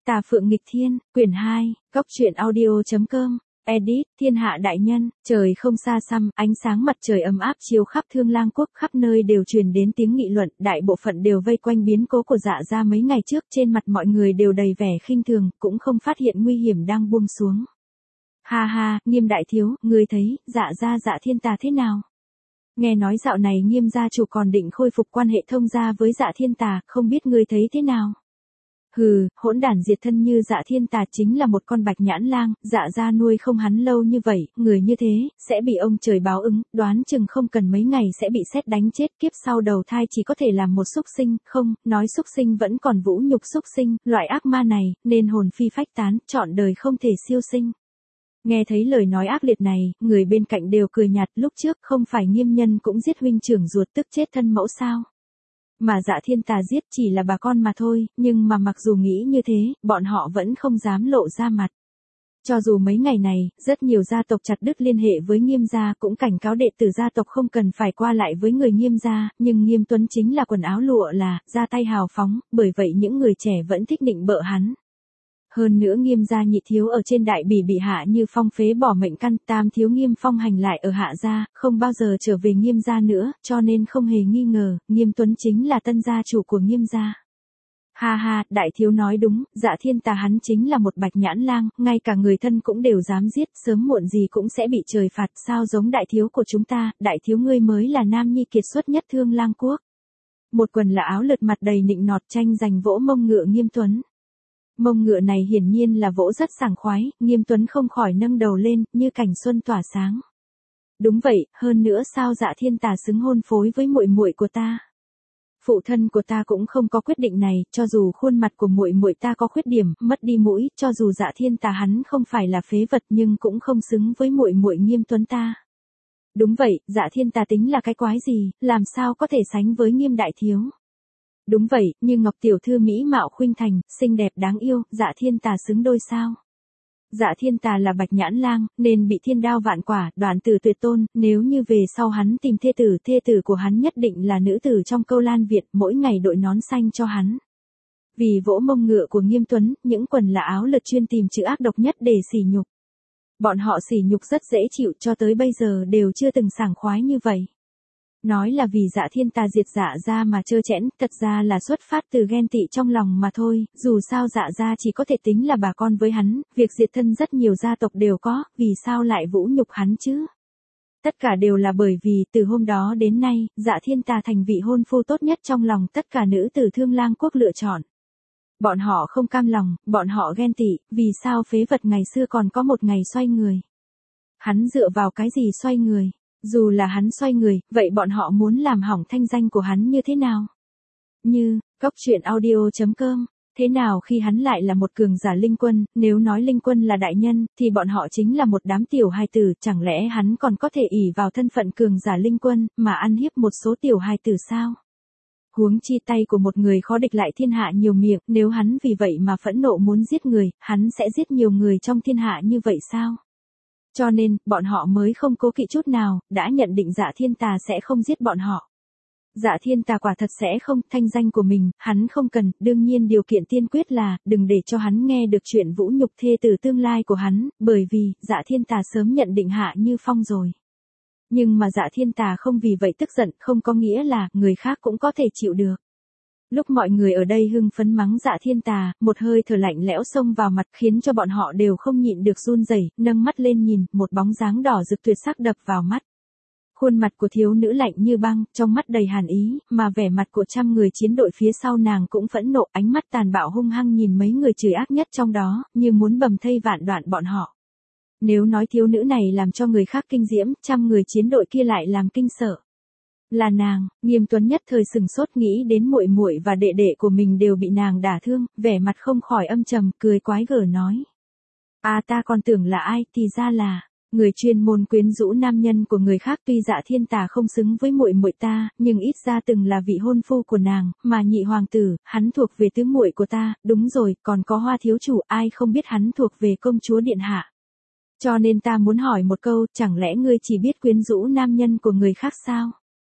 Tà Phượng nghịch thiên, quyển 2, Cóc truyện audio.com, edit, thiên hạ đại nhân, trời không xa xăm, ánh sáng mặt trời ấm áp chiếu khắp Thương Lang quốc, khắp nơi đều truyền đến tiếng nghị luận, đại bộ phận đều vây quanh biến cố của Dạ gia mấy ngày trước, trên mặt mọi người đều đầy vẻ khinh thường, cũng không phát hiện nguy hiểm đang buông xuống. Ha ha, Nghiêm đại thiếu, ngươi thấy, Dạ gia Dạ Thiên Tà thế nào? Nghe nói dạo này Nghiêm gia chủ còn định khôi phục quan hệ thông gia với Dạ Thiên Tà, không biết ngươi thấy thế nào? Hừ, hỗn đản diệt thân như Dạ Thiên Tà chính là một con bạch nhãn lang, Dạ gia nuôi không hắn lâu như vậy, người như thế, sẽ bị ông trời báo ứng, đoán chừng không cần mấy ngày sẽ bị sét đánh chết, kiếp sau đầu thai chỉ có thể làm một súc sinh, không, nói súc sinh vẫn còn vũ nhục súc sinh, loại ác ma này, nên hồn phi phách tán, trọn đời không thể siêu sinh. Nghe thấy lời nói ác liệt này, người bên cạnh đều cười nhạt, lúc trước không phải Nghiêm nhân cũng giết huynh trưởng ruột tức chết thân mẫu sao? Mà Dạ Thiên Tà giết chỉ là bà con mà thôi, nhưng mà mặc dù nghĩ như thế, bọn họ vẫn không dám lộ ra mặt. Cho dù mấy ngày này, rất nhiều gia tộc chặt đứt liên hệ với Nghiêm gia cũng cảnh cáo đệ tử gia tộc không cần phải qua lại với người Nghiêm gia, nhưng Nghiêm Tuấn chính là quần áo lụa là, ra tay hào phóng, bởi vậy những người trẻ vẫn thích nịnh bợ hắn. Hơn nữa Nghiêm gia nhị thiếu ở trên đại bỉ bị hạ như phong phế bỏ mệnh căn, tam thiếu Nghiêm Phong hành lại ở hạ gia, không bao giờ trở về Nghiêm gia nữa, cho nên không hề nghi ngờ, Nghiêm Tuấn chính là tân gia chủ của Nghiêm gia. Ha ha, đại thiếu nói đúng, Dạ Thiên Tà hắn chính là một bạch nhãn lang, ngay cả người thân cũng đều dám giết, sớm muộn gì cũng sẽ bị trời phạt, sao giống đại thiếu của chúng ta, đại thiếu ngươi mới là nam nhi kiệt xuất nhất Thương Lang quốc. Một quần là áo lượt mặt đầy nịnh nọt tranh giành vỗ mông ngựa Nghiêm Tuấn. Mông ngựa này hiển nhiên là vỗ rất sảng khoái, Nghiêm Tuấn không khỏi nâng đầu lên, như cảnh xuân tỏa sáng. Đúng vậy, hơn nữa sao Dạ Thiên Tà xứng hôn phối với muội muội của ta? Phụ thân của ta cũng không có quyết định này, cho dù khuôn mặt của muội muội ta có khuyết điểm, mất đi mũi, cho dù Dạ Thiên Tà hắn không phải là phế vật nhưng cũng không xứng với muội muội Nghiêm Tuấn ta. Đúng vậy, Dạ Thiên Tà tính là cái quái gì, làm sao có thể sánh với Nghiêm đại thiếu? Đúng vậy, như Ngọc tiểu thư mỹ mạo khuynh thành, xinh đẹp đáng yêu, Dạ Thiên Tà xứng đôi sao? Dạ Thiên Tà là bạch nhãn lang, nên bị thiên đao vạn quả, đoạn tử tuyệt tôn, nếu như về sau hắn tìm thê tử của hắn nhất định là nữ tử trong Câu Lan Việt, mỗi ngày đội nón xanh cho hắn. Vì vỗ mông ngựa của Nghiêm Tuấn, những quần là áo lượt chuyên tìm chữ ác độc nhất để sỉ nhục. Bọn họ sỉ nhục rất dễ chịu, cho tới bây giờ đều chưa từng sảng khoái như vậy. Nói là vì Dạ Thiên Tà diệt Dạ gia mà trơ trẽn, thật ra là xuất phát từ ghen tị trong lòng mà thôi, dù sao Dạ gia chỉ có thể tính là bà con với hắn, việc diệt thân rất nhiều gia tộc đều có, vì sao lại vũ nhục hắn chứ? Tất cả đều là bởi vì từ hôm đó đến nay, Dạ Thiên Tà thành vị hôn phu tốt nhất trong lòng tất cả nữ tử Thương Lang quốc lựa chọn. Bọn họ không cam lòng, bọn họ ghen tị, vì sao phế vật ngày xưa còn có một ngày xoay người? Hắn dựa vào cái gì xoay người? Dù là hắn xoay người, vậy bọn họ muốn làm hỏng thanh danh của hắn như thế nào? Như, Cóc truyện audio.com, thế nào khi hắn lại là một cường giả linh quân, nếu nói linh quân là đại nhân, thì bọn họ chính là một đám tiểu hài tử, chẳng lẽ hắn còn có thể ỷ vào thân phận cường giả linh quân, mà ăn hiếp một số tiểu hài tử sao? Huống chi tay của một người khó địch lại thiên hạ nhiều miệng, nếu hắn vì vậy mà phẫn nộ muốn giết người, hắn sẽ giết nhiều người trong thiên hạ như vậy sao? Cho nên, bọn họ mới không cố kỵ chút nào, đã nhận định Dạ Thiên Tà sẽ không giết bọn họ. Dạ Thiên Tà quả thật sẽ không, thanh danh của mình, hắn không cần, đương nhiên điều kiện tiên quyết là, đừng để cho hắn nghe được chuyện vũ nhục thê tử tương lai của hắn, bởi vì, Dạ Thiên Tà sớm nhận định Hạ Như Phong rồi. Nhưng mà Dạ Thiên Tà không vì vậy tức giận, không có nghĩa là, người khác cũng có thể chịu được. Lúc mọi người ở đây hưng phấn mắng Dạ Thiên Tà, một hơi thở lạnh lẽo xông vào mặt khiến cho bọn họ đều không nhịn được run rẩy, nâng mắt lên nhìn, một bóng dáng đỏ rực tuyệt sắc đập vào mắt. Khuôn mặt của thiếu nữ lạnh như băng, trong mắt đầy hàn ý, mà vẻ mặt của trăm người chiến đội phía sau nàng cũng phẫn nộ, ánh mắt tàn bạo hung hăng nhìn mấy người chửi ác nhất trong đó, như muốn bầm thây vạn đoạn bọn họ. Nếu nói thiếu nữ này làm cho người khác kinh diễm, trăm người chiến đội kia lại làm kinh sợ. Là nàng, Nghiêm Tuấn nhất thời sừng sốt nghĩ đến muội muội và đệ đệ của mình đều bị nàng đả thương, vẻ mặt không khỏi âm trầm, cười quái gở nói. À ta còn tưởng là ai, thì ra là người chuyên môn quyến rũ nam nhân của người khác, tuy Dạ Thiên Tà không xứng với muội muội ta, nhưng ít ra từng là vị hôn phu của nàng, mà nhị hoàng tử, hắn thuộc về tứ muội của ta, đúng rồi, còn có Hoa thiếu chủ, ai không biết hắn thuộc về công chúa điện hạ. Cho nên ta muốn hỏi một câu, chẳng lẽ ngươi chỉ biết quyến rũ nam nhân của người khác sao?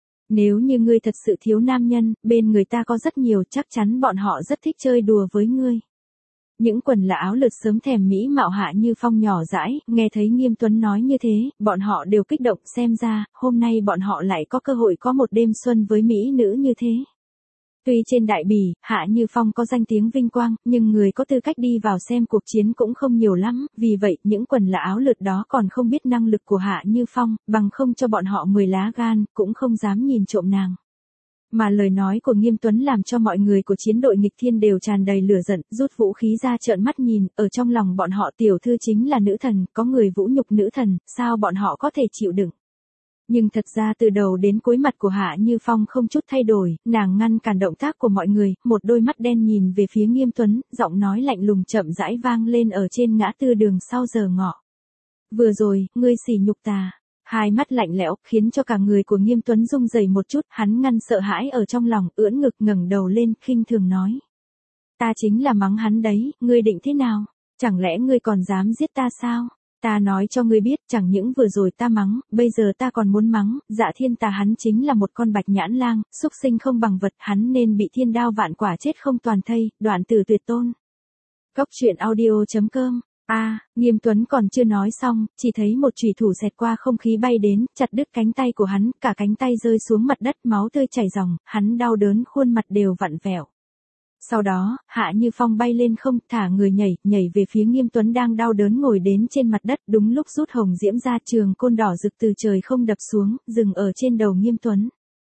Nếu như ngươi thật sự thiếu nam nhân, bên người ta có rất nhiều, chắc chắn bọn họ rất thích chơi đùa với ngươi. Những quần là áo lượt sớm thèm mỹ mạo Hạ Như Phong nhỏ dãi, nghe thấy Nghiêm Tuấn nói như thế, bọn họ đều kích động, xem ra, hôm nay bọn họ lại có cơ hội có một đêm xuân với mỹ nữ như thế. Tuy trên đại bỉ, Hạ Như Phong có danh tiếng vinh quang, nhưng người có tư cách đi vào xem cuộc chiến cũng không nhiều lắm, vì vậy những quần là áo lượt đó còn không biết năng lực của Hạ Như Phong, bằng không cho bọn họ 10 lá gan, cũng không dám nhìn trộm nàng. Mà lời nói của Nghiêm Tuấn làm cho mọi người của chiến đội nghịch thiên đều tràn đầy lửa giận, rút vũ khí ra trợn mắt nhìn, ở trong lòng bọn họ tiểu thư chính là nữ thần, có người vũ nhục nữ thần, sao bọn họ có thể chịu đựng. Nhưng thật ra từ đầu đến cuối mặt của Hạ Như Phong không chút thay đổi, nàng ngăn cản động tác của mọi người, một đôi mắt đen nhìn về phía Nghiêm Tuấn, giọng nói lạnh lùng chậm rãi vang lên ở trên ngã tư đường sau giờ ngọ. Vừa rồi, ngươi sỉ nhục ta. Hai mắt lạnh lẽo, khiến cho cả người của Nghiêm Tuấn rung rẩy một chút, hắn ngăn sợ hãi ở trong lòng, ưỡn ngực ngẩng đầu lên, khinh thường nói. Ta chính là mắng hắn đấy, ngươi định thế nào? Chẳng lẽ ngươi còn dám giết ta sao? Ta nói cho ngươi biết, chẳng những vừa rồi ta mắng, bây giờ ta còn muốn mắng, Dạ Thiên Tà hắn chính là một con bạch nhãn lang, xúc sinh không bằng vật, hắn nên bị thiên đao vạn quả chết không toàn thây, đoạn tử tuyệt tôn. Cốc truyện audio.com. Nghiêm Tuấn còn chưa nói xong, chỉ thấy một chủy thủ xẹt qua không khí bay đến, chặt đứt cánh tay của hắn, cả cánh tay rơi xuống mặt đất, máu tươi chảy ròng, hắn đau đớn khuôn mặt đều vặn vẹo. Sau đó, Hạ Như Phong bay lên không, thả người nhảy về phía Nghiêm Tuấn đang đau đớn ngồi đến trên mặt đất, đúng lúc rút hồng diễm ra, trường côn đỏ rực từ trời không đập xuống, dừng ở trên đầu Nghiêm Tuấn.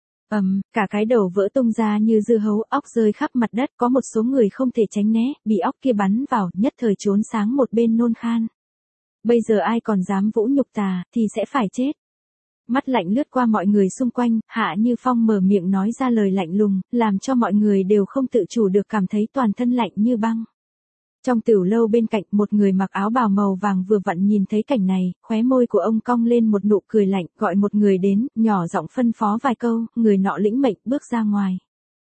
Cả cái đầu vỡ tung ra như dưa hấu, óc rơi khắp mặt đất, có một số người không thể tránh né, bị óc kia bắn vào, nhất thời trốn sáng một bên nôn khan. Bây giờ ai còn dám vũ nhục ta, thì sẽ phải chết. Mắt lạnh lướt qua mọi người xung quanh, Hạ Như Phong mở miệng nói ra lời lạnh lùng, làm cho mọi người đều không tự chủ được cảm thấy toàn thân lạnh như băng. Trong tửu lâu bên cạnh, một người mặc áo bào màu vàng vừa vặn nhìn thấy cảnh này, khóe môi của ông cong lên một nụ cười lạnh, gọi một người đến, nhỏ giọng phân phó vài câu, người nọ lĩnh mệnh bước ra ngoài.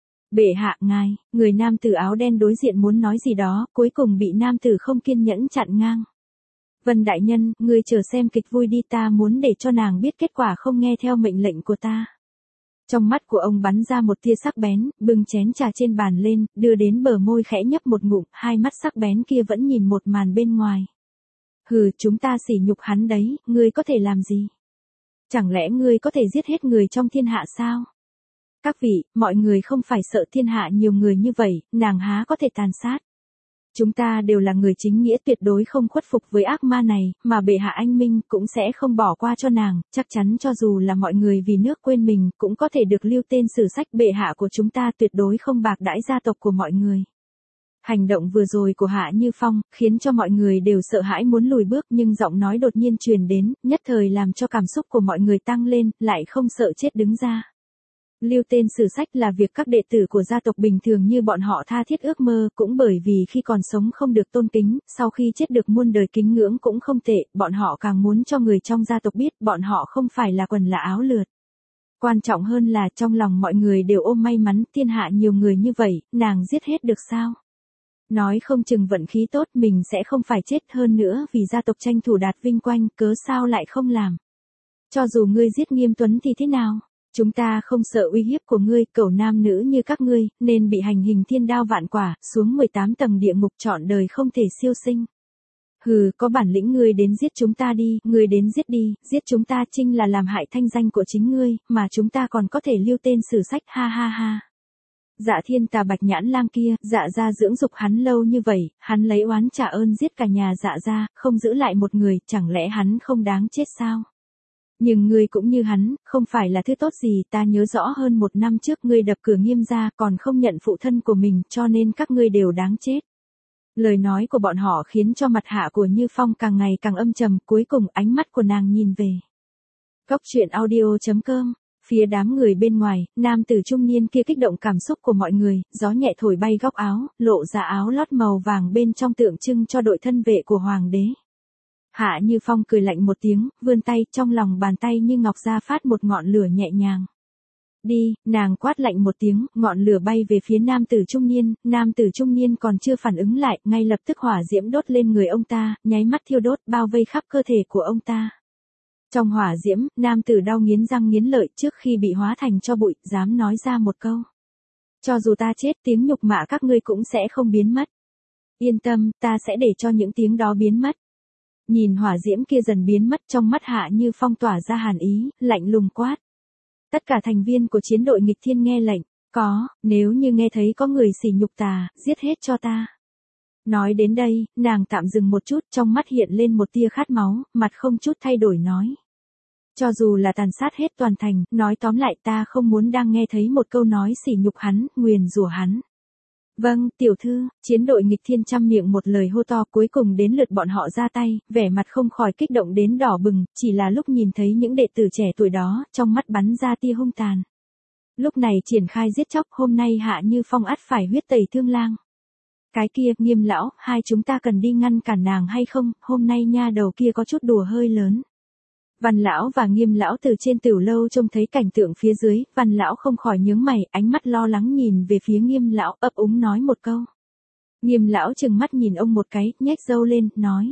Bệ hạ ngài, người nam tử áo đen đối diện muốn nói gì đó, cuối cùng bị nam tử không kiên nhẫn chặn ngang. Vân đại nhân, ngươi chờ xem kịch vui đi, ta muốn để cho nàng biết kết quả không nghe theo mệnh lệnh của ta. Trong mắt của ông bắn ra một tia sắc bén, bưng chén trà trên bàn lên, đưa đến bờ môi khẽ nhấp một ngụm, hai mắt sắc bén kia vẫn nhìn một màn bên ngoài. Hừ, chúng ta sỉ nhục hắn đấy, ngươi có thể làm gì? Chẳng lẽ ngươi có thể giết hết người trong thiên hạ sao? Các vị, mọi người không phải sợ thiên hạ nhiều người như vậy, nàng há có thể tàn sát. Chúng ta đều là người chính nghĩa, tuyệt đối không khuất phục với ác ma này, mà bệ hạ anh minh cũng sẽ không bỏ qua cho nàng, chắc chắn cho dù là mọi người vì nước quên mình, cũng có thể được lưu tên sử sách, bệ hạ của chúng ta tuyệt đối không bạc đãi gia tộc của mọi người. Hành động vừa rồi của Hạ Như Phong, khiến cho mọi người đều sợ hãi muốn lùi bước, nhưng giọng nói đột nhiên truyền đến, nhất thời làm cho cảm xúc của mọi người tăng lên, lại không sợ chết đứng ra. Lưu tên sử sách là việc các đệ tử của gia tộc bình thường như bọn họ tha thiết ước mơ, cũng bởi vì khi còn sống không được tôn kính, sau khi chết được muôn đời kính ngưỡng cũng không tệ, bọn họ càng muốn cho người trong gia tộc biết bọn họ không phải là quần là áo lượt. Quan trọng hơn là trong lòng mọi người đều ôm may mắn, thiên hạ nhiều người như vậy, nàng giết hết được sao? Nói không chừng vận khí tốt mình sẽ không phải chết, hơn nữa vì gia tộc tranh thủ đạt vinh quang, cớ sao lại không làm? Cho dù ngươi giết Nghiêm Tuấn thì thế nào? Chúng ta không sợ uy hiếp của ngươi, cẩu nam nữ như các ngươi, nên bị hành hình thiên đao vạn quả, xuống 18 tầng địa ngục trọn đời không thể siêu sinh. Hừ, có bản lĩnh ngươi đến giết chúng ta đi, ngươi đến giết đi, giết chúng ta chính là làm hại thanh danh của chính ngươi, mà chúng ta còn có thể lưu tên sử sách, ha ha ha. Dạ Thiên Tà bạch nhãn lang kia, dạ gia dưỡng dục hắn lâu như vậy, hắn lấy oán trả ơn giết cả nhà dạ gia, không giữ lại một người, chẳng lẽ hắn không đáng chết sao? Nhưng ngươi cũng như hắn, không phải là thứ tốt gì, ta nhớ rõ hơn 1 năm trước ngươi đập cửa Nghiêm gia còn không nhận phụ thân của mình, cho nên các ngươi đều đáng chết. Lời nói của bọn họ khiến cho mặt Hạ của Như Phong càng ngày càng âm trầm, cuối cùng ánh mắt của nàng nhìn về. Cốc truyện audio.com. Phía đám người bên ngoài, nam tử trung niên kia kích động cảm xúc của mọi người, gió nhẹ thổi bay góc áo, lộ ra áo lót màu vàng bên trong tượng trưng cho đội thân vệ của hoàng đế. Hạ Như Phong cười lạnh một tiếng, vươn tay, trong lòng bàn tay như ngọc ra phát một ngọn lửa nhẹ nhàng. Đi, nàng quát lạnh một tiếng, ngọn lửa bay về phía nam tử trung niên còn chưa phản ứng lại, ngay lập tức hỏa diễm đốt lên người ông ta, nháy mắt thiêu đốt, bao vây khắp cơ thể của ông ta. Trong hỏa diễm, nam tử đau nghiến răng nghiến lợi, trước khi bị hóa thành tro bụi, dám nói ra một câu. Cho dù ta chết, tiếng nhục mạ các ngươi cũng sẽ không biến mất. Yên tâm, ta sẽ để cho những tiếng đó biến mất. Nhìn hỏa diễm kia dần biến mất, trong mắt Hạ Như Phong tỏa ra hàn ý, lạnh lùng quát. Tất cả thành viên của chiến đội nghịch thiên nghe lệnh, nếu như nghe thấy có người sỉ nhục ta, giết hết cho ta. Nói đến đây, nàng tạm dừng một chút, trong mắt hiện lên một tia khát máu, mặt không chút thay đổi nói. Cho dù là tàn sát hết toàn thành, nói tóm lại ta không muốn đang nghe thấy một câu nói sỉ nhục hắn, nguyền rủa hắn. Vâng, tiểu thư, chiến đội nghịch thiên trăm miệng một lời hô to, cuối cùng đến lượt bọn họ ra tay, vẻ mặt không khỏi kích động đến đỏ bừng, chỉ là lúc nhìn thấy những đệ tử trẻ tuổi đó, trong mắt bắn ra tia hung tàn. Lúc này triển khai giết chóc, hôm nay Hạ Như Phong ắt phải huyết tẩy Thương Lang. Cái kia, Nghiêm lão, hai chúng ta cần đi ngăn cản nàng hay không, hôm nay nha đầu kia có chút đùa hơi lớn. Văn lão và Nghiêm lão từ trên tửu lâu trông thấy cảnh tượng phía dưới, Văn lão không khỏi nhướng mày, ánh mắt lo lắng nhìn về phía Nghiêm lão, ấp úng nói một câu. Nghiêm lão trừng mắt nhìn ông một cái, nhếch râu lên, nói.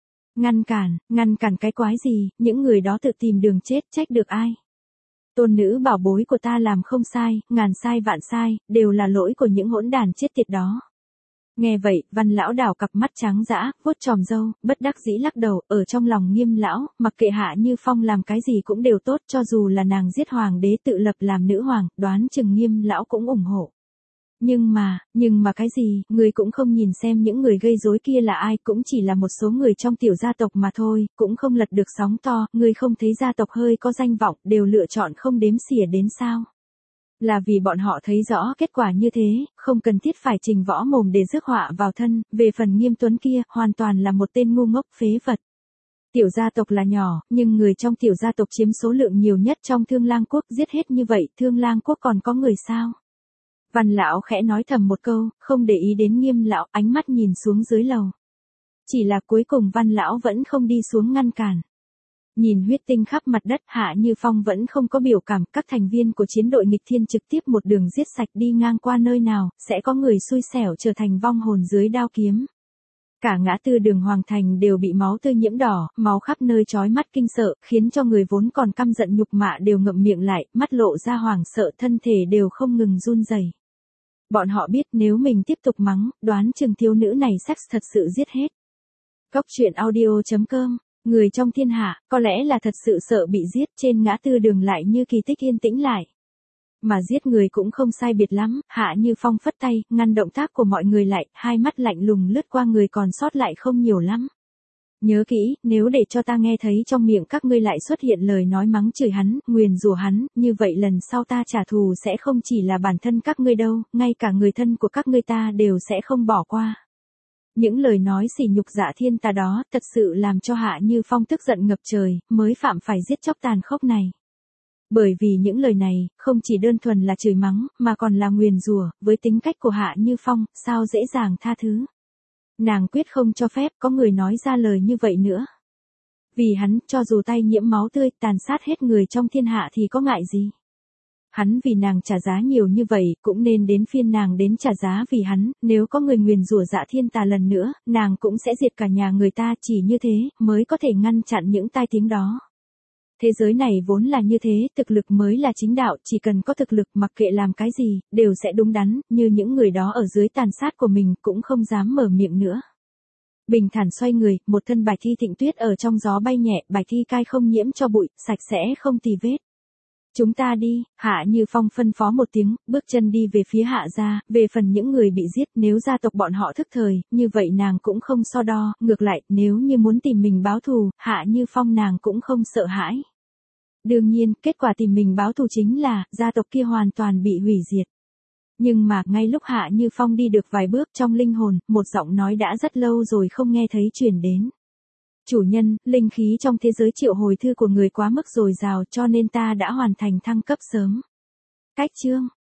Ngăn cản cái quái gì, những người đó tự tìm đường chết, trách được ai. Tôn nữ bảo bối của ta làm không sai, ngàn sai vạn sai, đều là lỗi của những hỗn đàn chết tiệt đó. Nghe vậy, Văn lão đảo cặp mắt trắng dã, vuốt tròm râu, bất đắc dĩ lắc đầu, ở trong lòng Nghiêm lão, mặc kệ Hạ Như Phong làm cái gì cũng đều tốt, cho dù là nàng giết hoàng đế tự lập làm nữ hoàng, đoán chừng Nghiêm lão cũng ủng hộ. Nhưng mà cái gì, người cũng không nhìn xem những người gây rối kia là ai, cũng chỉ là một số người trong tiểu gia tộc mà thôi, cũng không lật được sóng to, người không thấy gia tộc hơi có danh vọng, đều lựa chọn không đếm xỉa đến sao. Là vì bọn họ thấy rõ kết quả như thế, không cần thiết phải trình võ mồm để rước họa vào thân, về phần Nghiêm Tuấn kia, hoàn toàn là một tên ngu ngốc phế vật. Tiểu gia tộc là nhỏ, nhưng người trong tiểu gia tộc chiếm số lượng nhiều nhất trong Thương Lang quốc, giết hết như vậy, Thương Lang quốc còn có người sao? Văn lão khẽ nói thầm một câu, không để ý đến Nghiêm lão, ánh mắt nhìn xuống dưới lầu. Chỉ là cuối cùng Văn lão vẫn không đi xuống ngăn cản. Nhìn huyết tinh khắp mặt đất, Hạ Như Phong vẫn không có biểu cảm, các thành viên của chiến đội nghịch thiên trực tiếp một đường giết sạch, đi ngang qua nơi nào, sẽ có người xui xẻo trở thành vong hồn dưới đao kiếm. Cả ngã tư đường Hoàng Thành đều bị máu tươi nhiễm đỏ, máu khắp nơi chói mắt kinh sợ, khiến cho người vốn còn căm giận nhục mạ đều ngậm miệng lại, mắt lộ ra hoảng sợ, thân thể đều không ngừng run rẩy. Bọn họ biết nếu mình tiếp tục mắng, đoán chừng thiếu nữ này sex thật sự giết hết. Cốc truyện audio.com, người trong thiên hạ, có lẽ là thật sự sợ bị giết, trên ngã tư đường lại như kỳ tích yên tĩnh lại. Mà giết người cũng không sai biệt lắm, Hạ Như Phong phất tay, ngăn động tác của mọi người lại, hai mắt lạnh lùng lướt qua người còn sót lại không nhiều lắm. Nhớ kỹ, nếu để cho ta nghe thấy trong miệng các ngươi lại xuất hiện lời nói mắng chửi hắn, nguyền rủa hắn, như vậy lần sau ta trả thù sẽ không chỉ là bản thân các ngươi đâu, ngay cả người thân của các ngươi ta đều sẽ không bỏ qua. Những lời nói sỉ nhục Dạ Thiên Tà đó, thật sự làm cho Hạ Như Phong tức giận ngập trời, mới phạm phải giết chóc tàn khốc này. Bởi vì những lời này, không chỉ đơn thuần là chửi mắng, mà còn là nguyền rủa, với tính cách của Hạ Như Phong, sao dễ dàng tha thứ. Nàng quyết không cho phép có người nói ra lời như vậy nữa. Vì hắn, cho dù tay nhiễm máu tươi, tàn sát hết người trong thiên hạ thì có ngại gì. Hắn vì nàng trả giá nhiều như vậy, cũng nên đến phiên nàng đến trả giá vì hắn, nếu có người nguyền rủa Dạ Thiên Tà lần nữa, nàng cũng sẽ diệt cả nhà người ta, chỉ như thế, mới có thể ngăn chặn những tai tiếng đó. Thế giới này vốn là như thế, thực lực mới là chính đạo, chỉ cần có thực lực mặc kệ làm cái gì, đều sẽ đúng đắn, như những người đó ở dưới tàn sát của mình cũng không dám mở miệng nữa. Bình thản xoay người, một thân bài thi thịnh tuyết ở trong gió bay nhẹ, bài thi cai không nhiễm cho bụi, sạch sẽ không tì vết. Chúng ta đi, Hạ Như Phong phân phó một tiếng, bước chân đi về phía Hạ gia, về phần những người bị giết, nếu gia tộc bọn họ thức thời, như vậy nàng cũng không so đo, ngược lại, nếu như muốn tìm mình báo thù, Hạ Như Phong nàng cũng không sợ hãi. Đương nhiên, kết quả tìm mình báo thù chính là, gia tộc kia hoàn toàn bị hủy diệt. Nhưng mà, ngay lúc Hạ Như Phong đi được vài bước trong linh hồn, một giọng nói đã rất lâu rồi không nghe thấy truyền đến. Chủ nhân, linh khí trong thế giới triệu hồi thư của người quá mức dồi dào cho nên ta đã hoàn thành thăng cấp sớm. Cách chương